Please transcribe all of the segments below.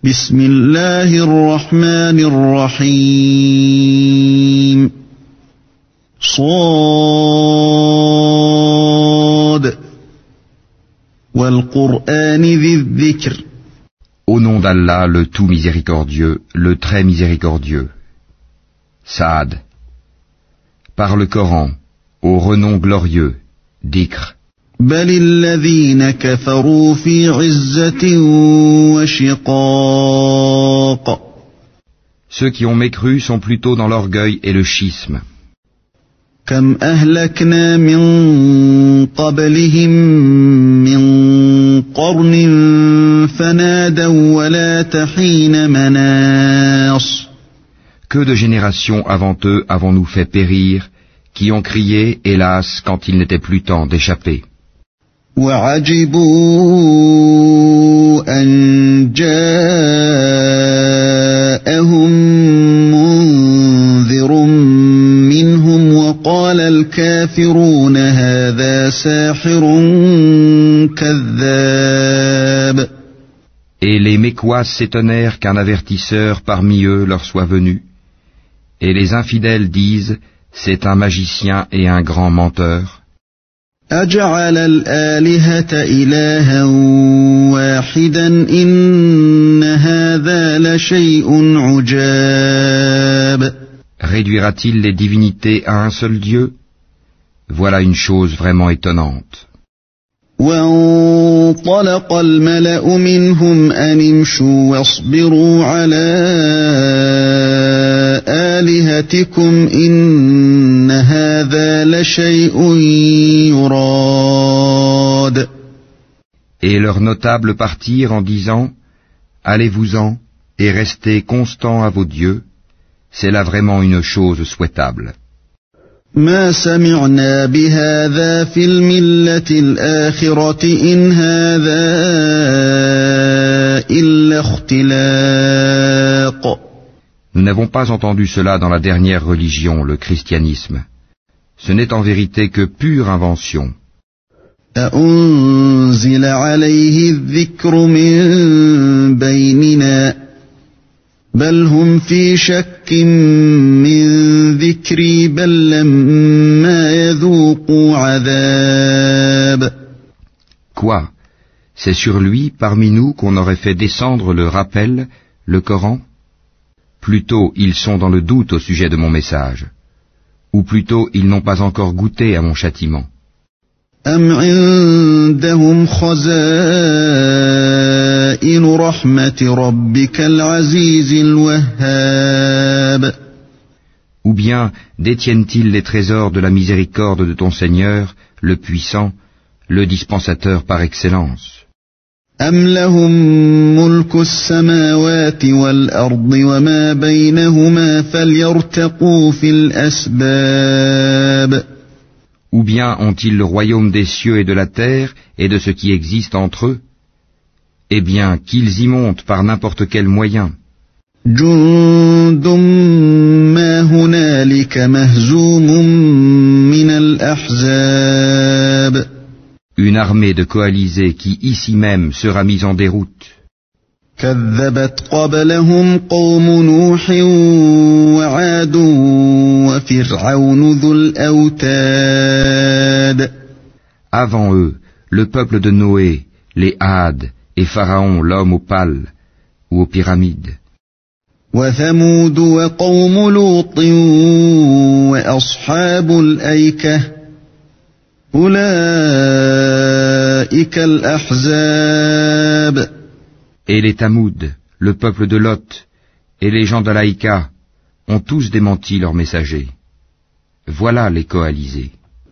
بسم الله الرحمن الرحيم صاد والقرآن ذي الذكر. Au nom d'Allah, le tout miséricordieux, le très miséricordieux. Saad. Par le Coran, au renom glorieux, Dhikr. بل الذين كفروا في عزة وشقاق. Ceux qui ont mécru sont plutôt dans l'orgueil et le schisme. كم أهلكنا من قبلهم من قرن فنادوا ولا تحين مناص. Que de générations avant eux avons-nous fait périr, qui ont crié, hélas, quand il n'était plus temps d'échapper. وعجبوا أن جاءهم منذر منهم وقال الكافرون هذا ساحر كذاب. Et les Mécois s'étonnèrent qu'un avertisseur parmi eux leur soit venu. Et les infidèles disent, c'est un magicien et un grand menteur. أجعل الآلهة إلها واحدا إن هذا لشيء عجاب. Réduira-t-il les divinités à un seul Dieu? Voilà une chose vraiment étonnante. وانطلق الملأ منهم أن امشوا واصبروا على آلهتكم إن هذا لشيء يراد. Et leurs notables partirent en disant, allez-vous-en et restez constants à vos dieux, c'est là vraiment une chose souhaitable. ما سمعنا بهذا في الملة الآخرة إن هذا إلا اختلاق. Nous n'avons pas entendu cela dans la dernière religion, le christianisme. Ce n'est en vérité que pure invention. أأنزل عليه الذكر من بيننا بل هم في شك من ذكري بل لما يذوقوا عذاب. Quoi? C'est sur lui, parmi nous, qu'on aurait fait descendre le rappel, le Coran? Plutôt ils sont dans le doute au sujet de mon message. Ou plutôt ils n'ont pas encore goûté à mon châtiment. أم عندهم خزائن رحمة ربك العزيز الوهاب. Ou bien détiennent-ils les trésors de la miséricorde de ton Seigneur, le puissant, le dispensateur par excellence? أم لهم ملك السماوات والأرض وما بينهما فليرتقوا في الأسباب. Ou bien ont-ils le royaume des cieux et de la terre et de ce qui existe entre eux? Eh bien, qu'ils y montent par n'importe quel moyen. جند ما هنالك مهزوم من الأحزاب. Une armée de coalisés qui ici même sera mise en déroute. كذبت قبلهم قوم نوح وعاد وفرعون ذو الأوتاد. Avant eux, le peuple de Noé, les Hades, et Pharaon, l'homme aux pales, ou aux pyramides. وثمود وقوم لوط وأصحاب الأيكة أولئك الأحزاب. Et les Tamoud, le peuple de Lot, et les gens de l'Aïka, ont tous démenti leurs messagers. Voilà les coalisés.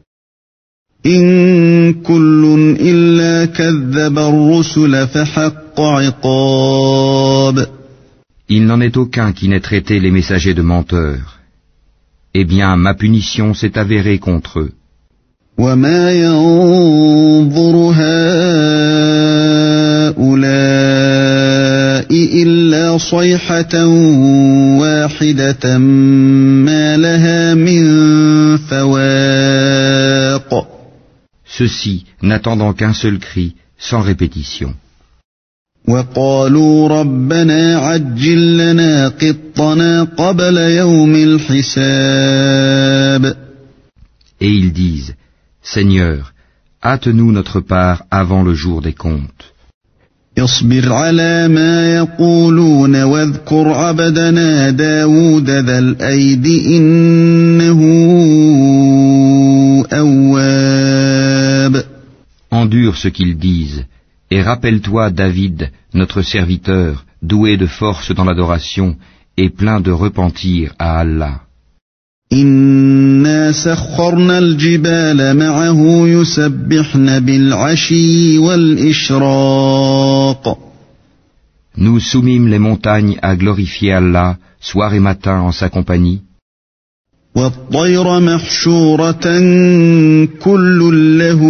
إن كل إلا كذب الرسل فحق عقاب. Il n'en est aucun qui n'ait traité les messagers de menteurs. Eh bien, ma punition s'est avérée contre eux. وما ينظر هؤلاء إلا صيحة واحدة ما لها من فواق. Ceux-ci, n'attendant qu'un seul cri, sans répétition. وقالوا ربنا عجل لنا قطنا قبل يوم الحساب. Et ils disent, Seigneur, hâte-nous notre part avant le jour des comptes. اصبر على ما يقولون واذكر عبدنا داود ذا الأيد إنه أواب. Endure ce qu'ils disent, et rappelle-toi David, notre serviteur, doué de force dans l'adoration, et plein de repentir à Allah. إنا سخرنا الجبال معه يسبحن بالعشي والإشراق. Nous soumîmes les montagnes à glorifier Allah, soir et matin en sa compagnie. والطير محشورة كل له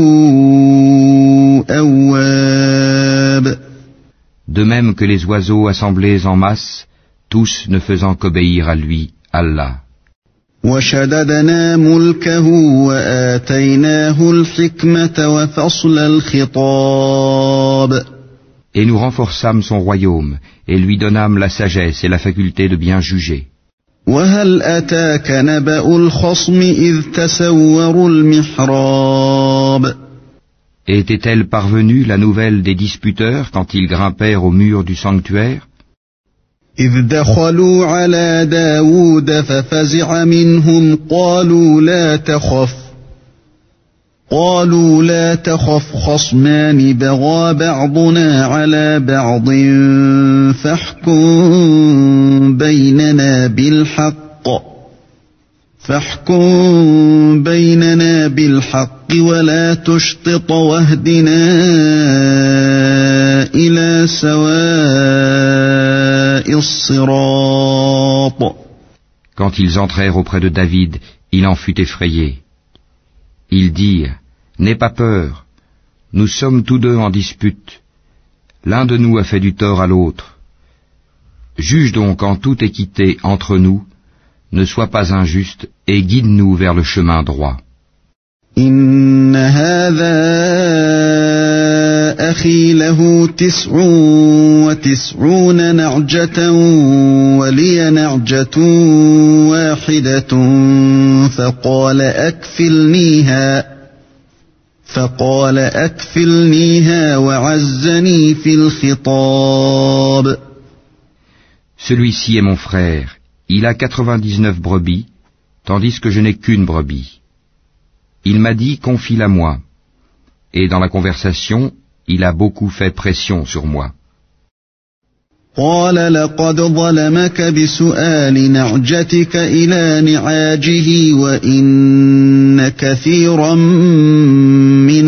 أواب. De même que les oiseaux assemblés en masse, tous ne faisant qu'obéir à lui, Allah. وشددنا ملكه وآتيناه الحكمة وفصل الخطاب. Et nous renforçâmes son royaume, et lui donnâmes la sagesse et la faculté de bien juger. وهل أتاك نبأ الخصم إذ تسوروا المحراب. Et était-elle parvenue la nouvelle des disputeurs quand ils grimpèrent au mur du sanctuaire? إذ دخلوا على داود ففزع منهم قالوا لا تخف خصمان بغى بعضنا على بعض فاحكم بيننا بالحق ولا تشطط واهدنا إلى سواء الصراط. Quand ils entrèrent auprès de David, il en fut effrayé. Ils dirent, n'aie pas peur, nous sommes tous deux en dispute. L'un de nous a fait du tort à l'autre. Juge donc en toute équité entre nous, ne sois pas injuste et guide-nous vers le chemin droit. إن هذا أخي له 99 نعجة ولي نعجة واحدة فقال أكفلنيها وعزني في الخطاب. Celui-ci est mon frère, il a 99 brebis, tandis que je n'ai qu'une brebis. Il m'a dit, confie-la moi. Et dans la conversation, il a beaucoup fait pression sur moi. قال لقد ظلمك بسؤال نعجتك إلى نعاجه وإن كثيرا من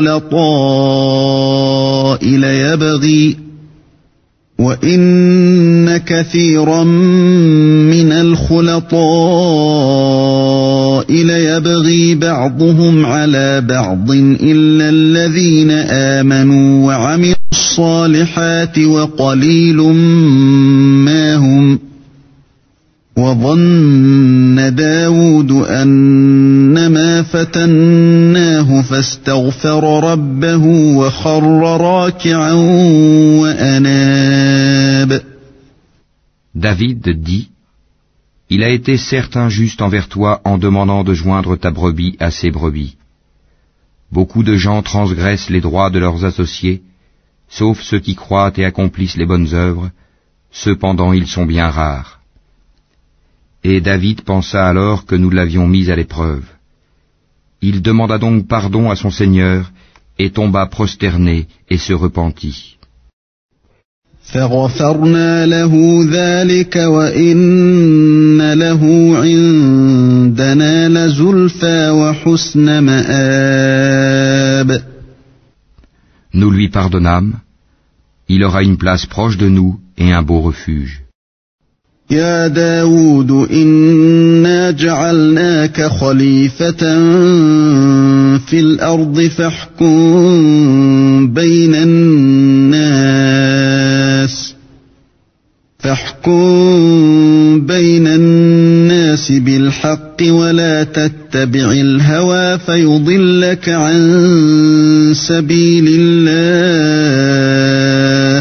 الخلطاء ليبغي بعضهم على بعض إلا الذين آمنوا وعملوا الصالحات وقليل ما هم. وظن داود أنما فتناه فاستغفر ربه وخر راكعا وأناب. David dit, il a été certes injuste envers toi en demandant de joindre ta brebis à ses brebis. Beaucoup de gens transgressent les droits de leurs associés, sauf ceux qui croient et accomplissent les bonnes œuvres, cependant ils sont bien rares. Et David pensa alors que nous l'avions mis à l'épreuve. Il demanda donc pardon à son Seigneur, et tomba prosterné et se repentit. فغفرنا له ذلك وإن له عندنا لزلفى وحسن مآب. Nous lui pardonnâmes, il aura une place proche de nous et un beau refuge. يا داود إنا جعلناك خليفة في الأرض فاحكم بين الناس بالحق ولا تتبع الهوى فيضلك عن سبيل الله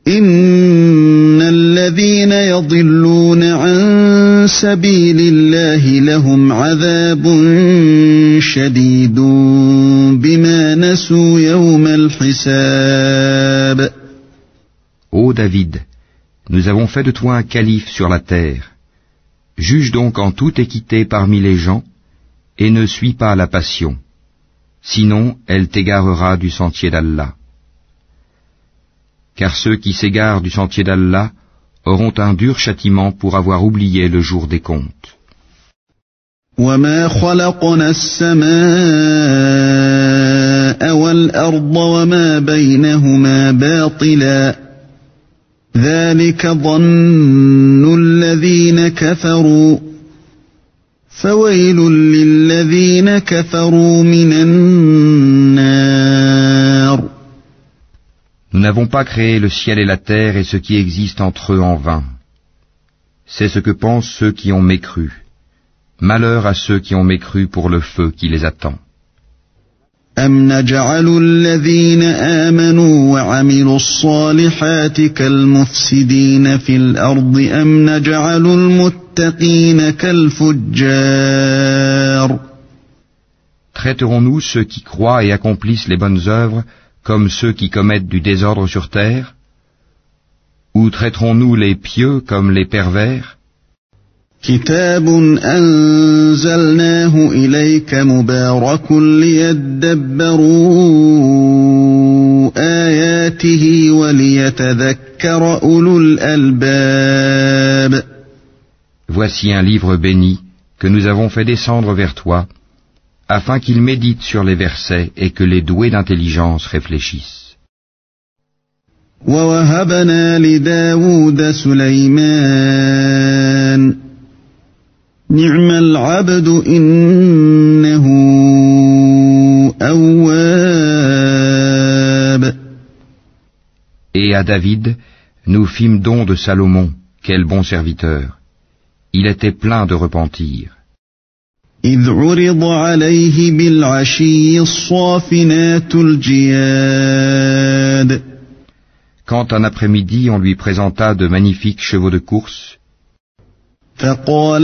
إن الذين يضلون عن سبيل الله لهم عذاب شديد بما نسوا يوم الحساب. Ô David, nous avons fait de toi un calife sur la terre. Juge donc en toute équité parmi les gens, et ne suis pas la passion. Sinon, elle t'égarera du sentier d'Allah. Car ceux qui s'égarent du sentier d'Allah auront un dur châtiment pour avoir oublié le jour des comptes. وَمَا خَلَقْنَا السَّمَاءَ وَالْأَرْضَ وَمَا بَيْنَهُمَا بَاطِلًا ذَلِكَ ظَنُّ الَّذِينَ كَفَرُوا فَوَيْلٌ لِّلَّذِينَ كَفَرُوا مِنَ النَّارِ. Nous n'avons pas créé le ciel et la terre et ce qui existe entre eux en vain. C'est ce que pensent ceux qui ont mécru. Malheur à ceux qui ont mécru pour le feu qui les attend. أَمْ نَجْعَلُ الَّذِينَ آمَنُوا وَعَمِلُوا الصَّالِحَاتِ كَالْمُفْسِدِينَ فِي الْأَرْضِ أَمْ نَجْعَلُ الْمُتَّقِينَ كَالْفُجَّارِ. Traiterons-nous ceux qui croient et accomplissent les bonnes œuvres comme ceux qui commettent du désordre sur terre? Ou traiterons-nous les pieux comme les pervers? كتاب أنزلناه إليك مبارك ليدبروا آياته وليتذكر أولو الألباب. Voici un livre béni que nous avons fait descendre vers toi, afin qu'ils méditent sur les versets et que les doués d'intelligence réfléchissent. ووهبنا لداود سليمان نعم العبد إنه أواب. Et à David, nous fîmes don de Salomon, quel bon serviteur. Il était plein de repentir. إذ عرض عليه بالعشي الصافنات الجياد. Quand un après-midi on lui présenta de magnifiques chevaux de course, فقال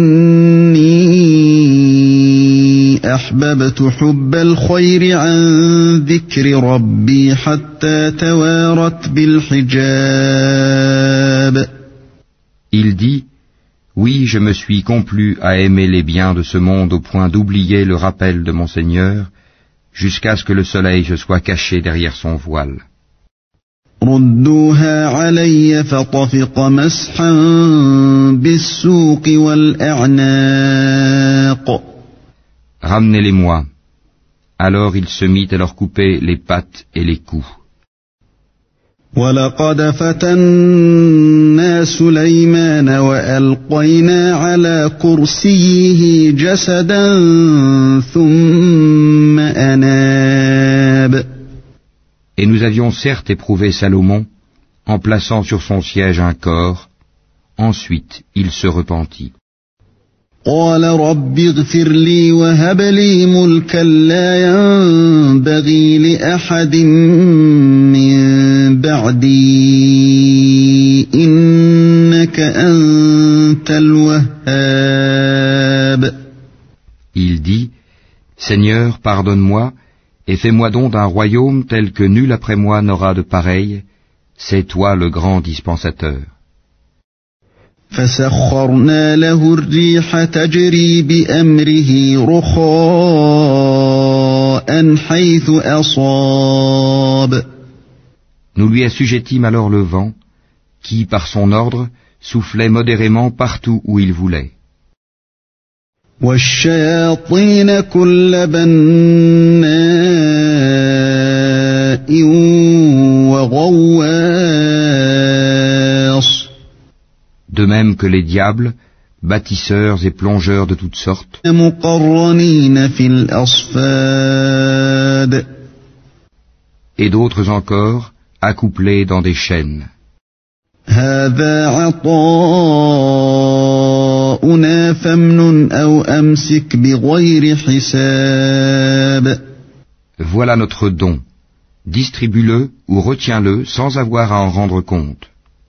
إني أحببت حب الخير عن ذكر ربي حتى توارت بالحجاب. il dit, oui, je me suis complu à aimer les biens de ce monde au point d'oublier le rappel de mon Seigneur, jusqu'à ce que le soleil se soit caché derrière son voile. ردوها علي فطفق مسحا بالسوق والأعناق. Ramenez-les-moi. Alors il se mit à leur couper les pattes et les coups. ولقد فتنا سليمان وألقينا على كرسيه جسدا ثم أناب. Et nous avions certes éprouvé Salomon en plaçant sur son siège un corps, ensuite il se repentit. قال رب اغفر لي وهب لي ملكا لا ينبغي لأحد من بعدي إنك أنت الوهاب. Il dit, Seigneur, pardonne-moi, et fais-moi don d'un royaume tel que nul après moi n'aura de pareil, c'est toi le grand dispensateur. فسخرنا له الريح تجري بأمره رخاء حيث أصاب. Nous lui assujettîmes alors le vent, qui, par son ordre, soufflait modérément partout où il voulait. والشياطين كل بناء وغواص. De même que les diables, bâtisseurs et plongeurs de toutes sortes, مقرنين في الأصفاد. et d'autres encore, accouplés dans des chaînes. هذا عطاؤنا فامنن أو أمسك بغير حساب. Voilà notre don. Distribue-le ou retiens-le sans avoir à en rendre compte.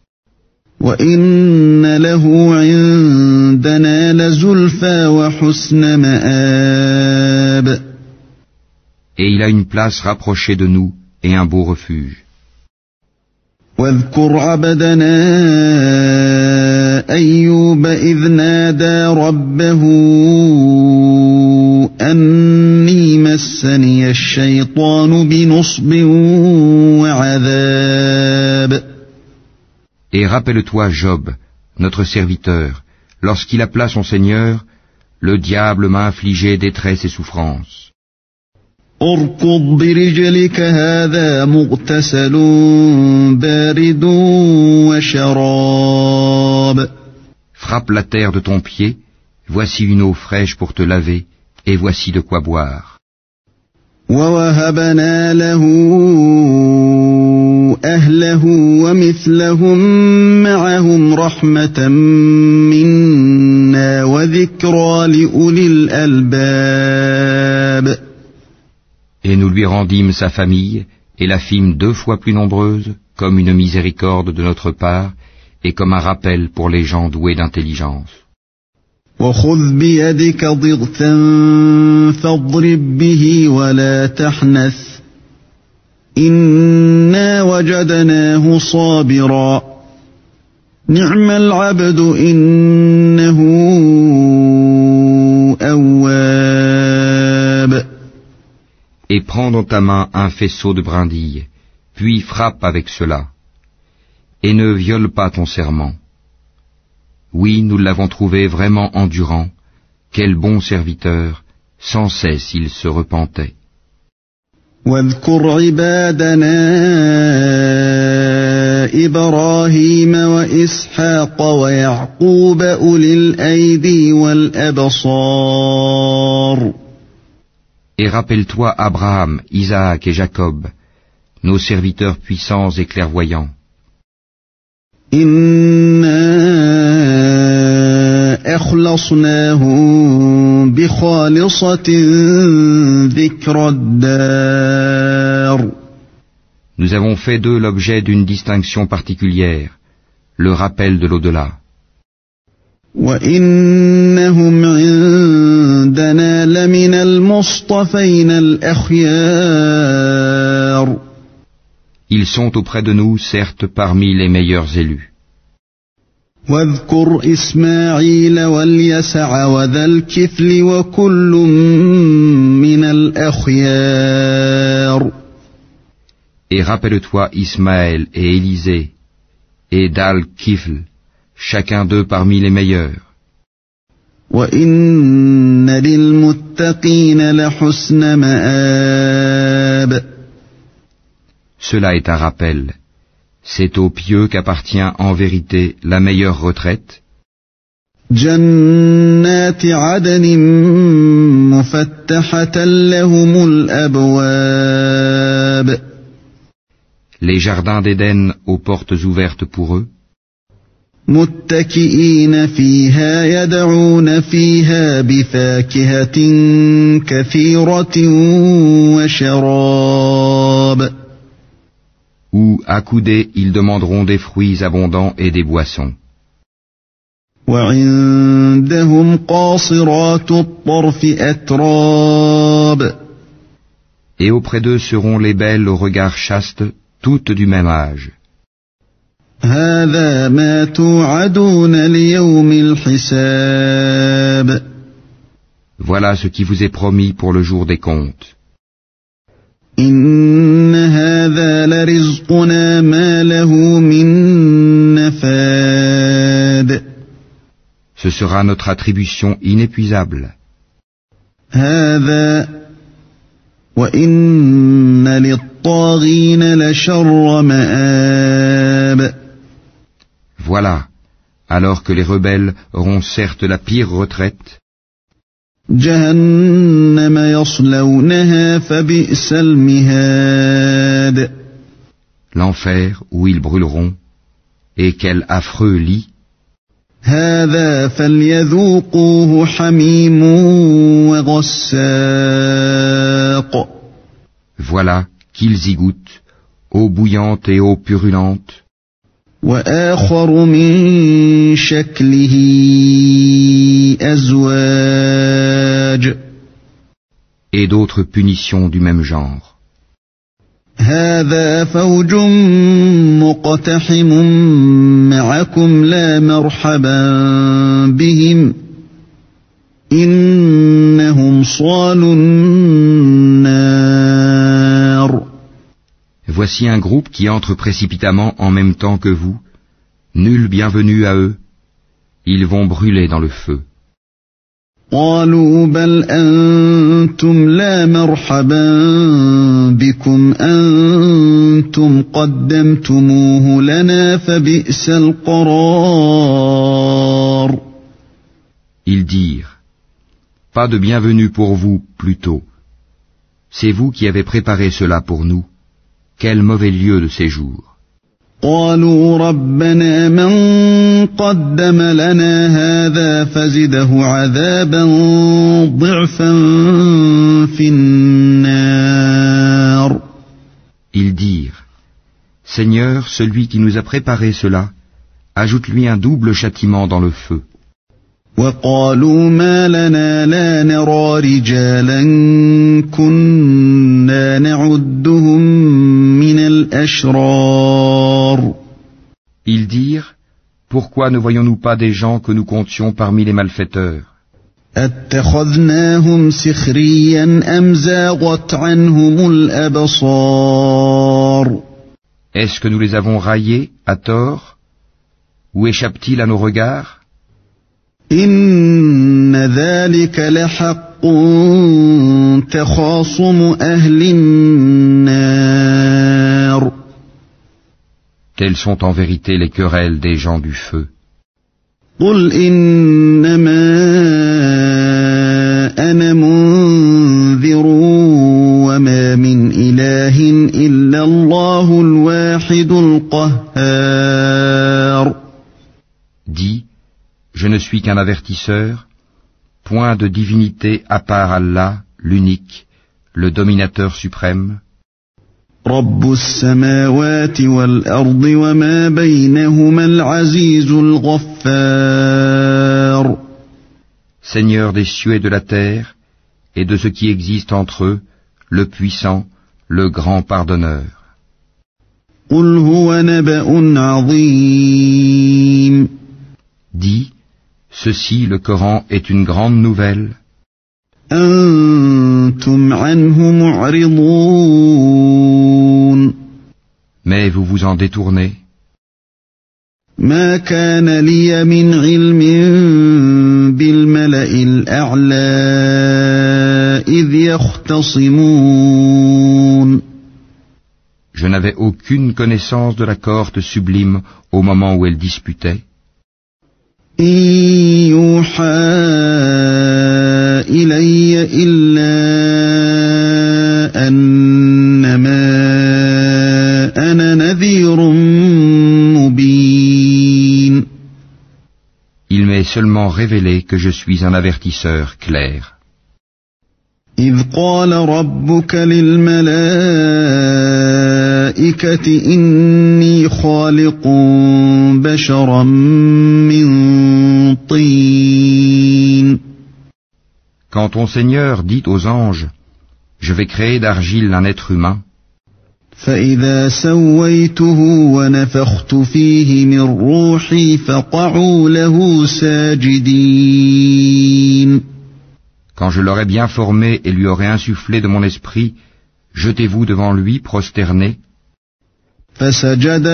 وَإِنَّ لَهُ عِندَنَا لَزُلْفَىٰ وَحُسْنَ مَآبٍ. Et il a une place rapprochée de nous et un beau refuge. وَاذْكُرْ عَبْدَنَا أَيُّوبَ إِذْ نَادَىٰ رَبَّهُ أَنِّي مَسَّنِيَ الشَّيْطَانُ بِنُصْبٍ وَعَذَابٍ. Et rappelle-toi Job, notre serviteur, lorsqu'il appela son Seigneur, le diable m'a infligé détresse et souffrance. اركض برجلك هذا مغتسل بارد وشراب. Frappe la terre de ton pied, voici une eau fraîche pour te laver, et voici de quoi boire. ووهبنا له أهله ومثلهم معهم رحمة منا وذكرى لأولي الألباب. Et nous lui rendîmes sa famille, et la fîmes 2 fois plus nombreuse, comme une miséricorde de notre part, et comme un rappel pour les gens doués d'intelligence. وخذ بيدك ضغثا فاضرب به ولا تحنث إنا وجدناه صابرا نعم العبد إنه أواب. Et prends dans ta main un faisceau de brindilles, puis frappe avec cela, et ne viole pas ton serment. Oui, nous l'avons trouvé vraiment endurant, quel bon serviteur, sans cesse il se repentait. واذكر عبادنا إبراهيم وإسحاق ويعقوب أولي الأيدي والأبصار. Et rappelle-toi Abraham, Isaac et Jacob, nos serviteurs puissants et clairvoyants. إنا أخلصناهم بخالصة ذكر الدار. Nous avons fait d'eux l'objet d'une distinction particulière, le rappel de l'au-delà. وإنهم عندنا لمن المصطفين الأخيار. Ils sont auprès de nous, certes, parmi les meilleurs élus. واذكر إسماعيل واليسع وذا الكفل وكل من الأخيار. Et rappelle-toi Ismaël et Élisée, et Dal-Kifl, chacun d'eux parmi les meilleurs. وإن للمتقين لحسن مآب. Cela est un rappel. C'est aux pieux qu'appartient en vérité la meilleure retraite. جنات عدن مفتحة لهم الأبواب. Les jardins d'Éden aux portes ouvertes pour eux. متكئين فيها يدعون فيها بفاكهة كثيرة وشراب. Où, accoudés, ils demanderont des fruits abondants et des boissons. وعندهم قاصرات الطرف أتراب. Et auprès d'eux seront les belles au regard chaste, toutes du même âge. هذا ما توعدون ليوم الحساب. Voilà ce qui vous est promis pour le jour des comptes. إن هذا لرزقنا ما له من نفاد. Ce sera notre attribution inépuisable. هذا وإن للطاغين لشر مآب. Voilà, alors que les rebelles auront certes la pire retraite. جهنم يصلونها فبئس المهاد. L'enfer où ils brûleront, et quel affreux lit. هذا فليذوقوه حميم وغساق. Voilà qu'ils y goûtent, eau bouillante et eau purulente, وآخر من شكله أزواج et d'autres punitions du même genre. هذا فوج مقتحم معكم لا مرحبا بهم إنهم صالوا النار. Voici un groupe qui entre précipitamment en même temps que vous. Nul bienvenue à eux. Ils vont brûler dans le feu. قالوا بل أنتم لا مرحبا بكم أنتم قدمتموه لنا فبئس القرار. Ils dirent, pas de bienvenue pour vous, plutôt. C'est vous qui avez préparé cela pour nous. Quel mauvais lieu de séjour. قالوا ربنا من قدم لنا هذا فزده عذابا ضعفا في النار. Ils dirent, Seigneur, celui qui nous a préparé cela, ajoute-lui un double châtiment dans le feu. وقالوا ما لنا لا نرى رجالا كنا نعدهم من الأشرار. Ils dirent, pourquoi ne voyons-nous pas des gens que nous comptions parmi les malfaiteurs? أتخذناهم سخريا أم زاغت عنهم الأبصار. Est-ce que nous les avons raillés à tort? Ou échappe-t-il à nos regards? إن ذلك لحق تخاصم أهل النار. Telles sont en vérité les querelles des gens du feu. قل إنما أنا منذر وما من إله إلا الله الواحد القهار. Dis, je ne suis qu'un avertisseur, point de divinité à part Allah, l'unique, le dominateur suprême. رب السماوات والأرض وما بينهما العزيز الغفار. Seigneur des cieux et de la terre, et de ce qui existe entre eux, le puissant, le grand pardonneur. قل هو نبأ عظيم. Dis, ceci, le Coran, est une grande nouvelle. أنتم عنه معرضون. Mais vous vous en détournez. ما كان لي من علم بالملأ الأعلى إذ يختصمون. Je n'avais aucune connaissance de la cohorte sublime au moment où elle disputait. إن يوحى إلي إلا أنما أنا نذير مبين. Il m'est seulement révélé que je suis un avertisseur clair. إذ قال ربك للملائكة إني خالق بشرا من طين. Quand ton Seigneur dit aux anges, je vais créer d'argile un être humain, فإذا سويته ونفخت فيه من روحي فقعوا له ساجدين. quand je l'aurai bien formé et lui aurai insufflé de mon esprit, jetez-vous devant lui prosternés. فسجد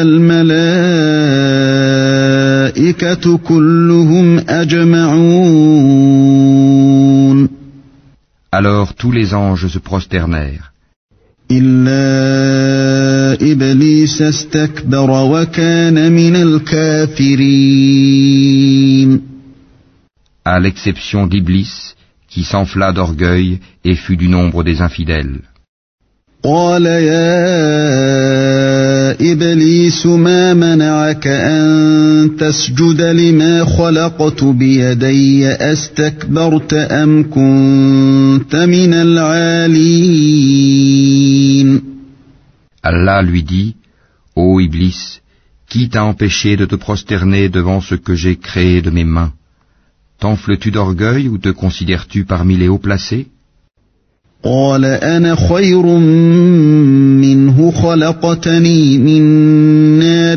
الملائكة كلهم أجمعون. Alors tous les anges se prosternèrent, إلا إبليس استكبر وكان من الكافرين. à l'exception d'Iblis, qui s'enfla d'orgueil et fut du nombre des infidèles. قال يا إبليس ما منعك أن تسجد لما خلقت بيدي أستكبرت أم كنت من العالين. Allah lui dit, ô Iblis, qui t'a empêché de te prosterner devant ce que j'ai créé de mes mains? T'enfles-tu d'orgueil ou te considères-tu parmi les hauts placés? قال أنا خير منه خلقتني من نار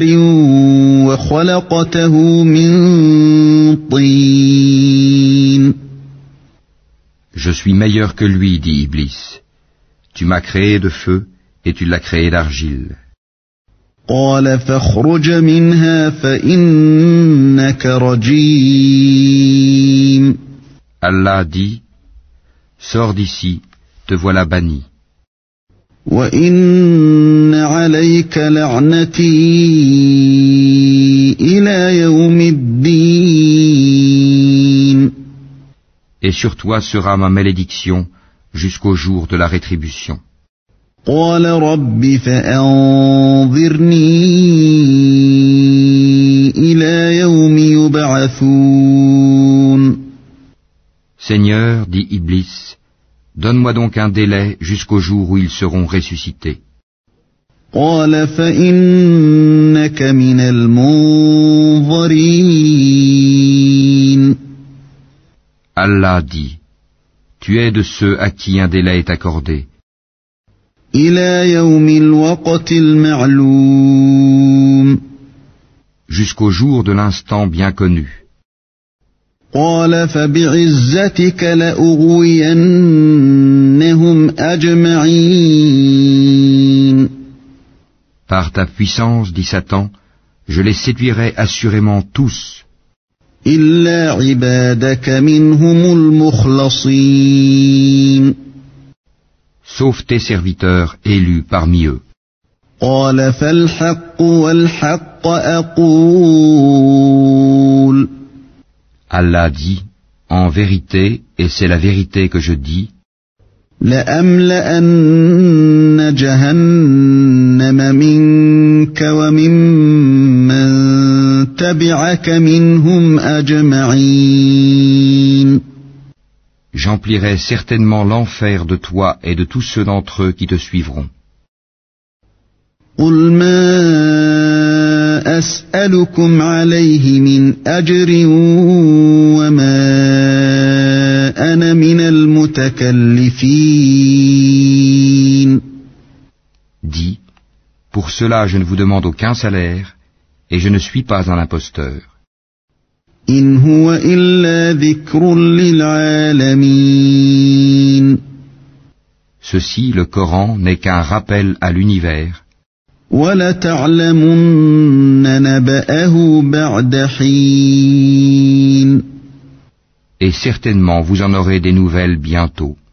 وخلقته من طين. Je suis meilleur que lui, dit Iblis. Tu m'as créé de feu et tu l'as créé d'argile. قال فاخرج منها فإنك رجيم. Allah dit, sors d'ici, te voilà banni. وإن عليك لعنتي إلى يوم الدين. Et sur toi sera ma malédiction jusqu'au jour de la rétribution. قال رب فأنظرني إلى يوم يبعثون. Seigneur, dit Iblis, donne-moi donc un délai jusqu'au jour où ils seront ressuscités. قال فإنك من المنظرين. Allah dit, tu es de ceux à qui un délai est accordé. إلى يوم الوقت المعلوم. Jusqu'au jour de l'instant bien connu. قال فبعزتك لأغوينهم أجمعين. Par ta puissance, dit Satan, je les séduirai assurément tous. إلا عبادك منهم المخلصين. Sauf tes serviteurs élus parmi eux. قال فالحق والحق أقول. Allah dit, en vérité, et c'est la vérité que je dis, لأملأن جهنم منك وممن تبعك منهم أجمعين. J'emplirai certainement l'enfer de toi et de tous ceux d'entre eux qui te suivront. قل ما أسألكم عليه من أجر وما أنا من المتكلفين. Dis, pour cela je ne vous demande aucun salaire et je ne suis pas un imposteur. إن هو إلا ذكر للعالمين. Ceci, le Coran, n'est qu'un rappel à l'univers. وَلَتَعْلَمُنَّ نَبَأَهُ بَعْدَ حِينٍ. Et certainement vous en aurez des nouvelles bientôt.